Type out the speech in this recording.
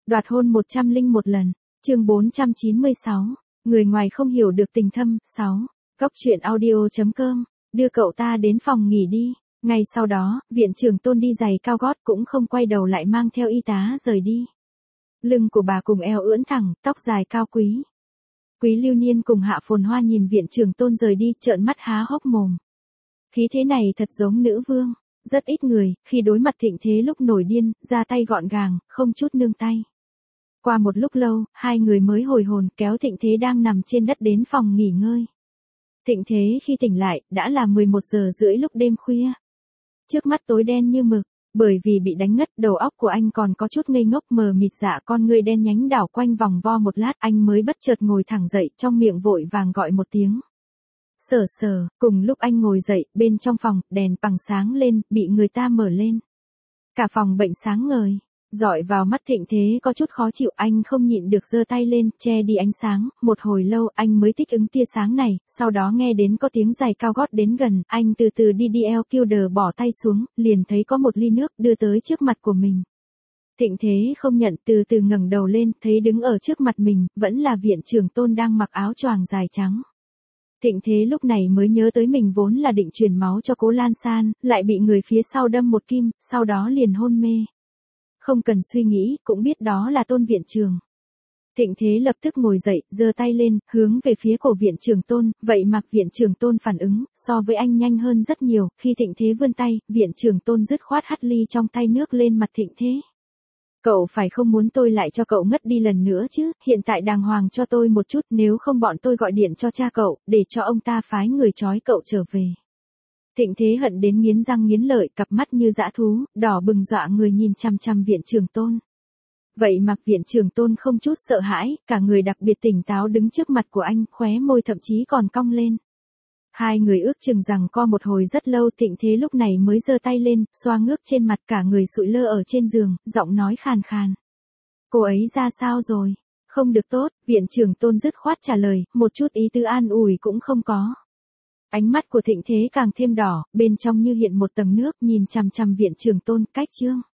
Đoạt hôn 101 lần. Chương 496. Người ngoài không hiểu được tình thâm. 6. Góc truyện audio.com. Đưa cậu ta đến phòng nghỉ đi. Ngay sau đó, viện trưởng Tôn đi giày cao gót cũng không quay đầu lại mang theo y tá rời đi. Lưng của bà cùng eo ưỡn thẳng, tóc dài cao quý. Quý Lưu Niên cùng Hạ Phồn Hoa nhìn viện trưởng Tôn rời đi, trợn mắt há hốc mồm. Khí thế này thật giống nữ vương. Rất ít người, khi đối mặt thịnh thế lúc nổi điên, ra tay gọn gàng, không chút nương tay. Qua một lúc lâu, hai người mới hồi hồn kéo thịnh thế đang nằm trên đất đến phòng nghỉ ngơi. Thịnh thế khi tỉnh lại, đã là 11 giờ rưỡi lúc đêm khuya. Trước mắt tối đen như mực, bởi vì bị đánh ngất, đầu óc của anh còn có chút ngây ngốc mờ mịt, dạ con ngươi đen nhánh đảo quanh vòng vo một lát, anh mới bất chợt ngồi thẳng dậy, trong miệng vội vàng gọi một tiếng. Sở Sở, cùng lúc anh ngồi dậy, bên trong phòng, đèn bằng sáng lên, bị người ta mở lên. Cả phòng bệnh sáng ngời, dọi vào mắt thịnh thế có chút khó chịu, anh không nhịn được giơ tay lên, che đi ánh sáng, một hồi lâu anh mới thích ứng tia sáng này, sau đó nghe đến có tiếng giày cao gót đến gần, anh từ từ đi kêu bỏ tay xuống, liền thấy có một ly nước đưa tới trước mặt của mình. Thịnh thế không nhận, từ từ ngẩng đầu lên, thấy đứng ở trước mặt mình, vẫn là viện trưởng Tôn đang mặc áo choàng dài trắng. Thịnh thế lúc này mới nhớ tới mình vốn là định truyền máu cho Cố Lan San, lại bị người phía sau đâm một kim, sau đó liền hôn mê. Không cần suy nghĩ, cũng biết đó là Tôn viện trưởng. Thịnh thế lập tức ngồi dậy, giơ tay lên, hướng về phía cổ viện trưởng Tôn, vậy mà viện trưởng Tôn phản ứng, so với anh nhanh hơn rất nhiều, khi thịnh thế vươn tay, viện trưởng Tôn dứt khoát hắt ly trong tay nước lên mặt thịnh thế. Cậu phải không muốn tôi lại cho cậu ngất đi lần nữa chứ, hiện tại đàng hoàng cho tôi một chút, nếu không bọn tôi gọi điện cho cha cậu, để cho ông ta phái người trói cậu trở về. Thịnh thế hận đến nghiến răng nghiến lợi, cặp mắt như dã thú, đỏ bừng dọa người nhìn chằm chằm viện trưởng Tôn. Vậy mà viện trưởng Tôn không chút sợ hãi, cả người đặc biệt tỉnh táo đứng trước mặt của anh, khóe môi thậm chí còn cong lên. Hai người ước chừng rằng co một hồi rất lâu, thịnh thế lúc này mới giơ tay lên, xoa ngước trên mặt, cả người sụi lơ ở trên giường, giọng nói khàn khàn. Cô ấy ra sao rồi? Không được tốt, viện trưởng Tôn dứt khoát trả lời, một chút ý tứ an ủi cũng không có. Ánh mắt của thịnh thế càng thêm đỏ, bên trong như hiện một tầng nước, nhìn chằm chằm viện trưởng Tôn, cách chương.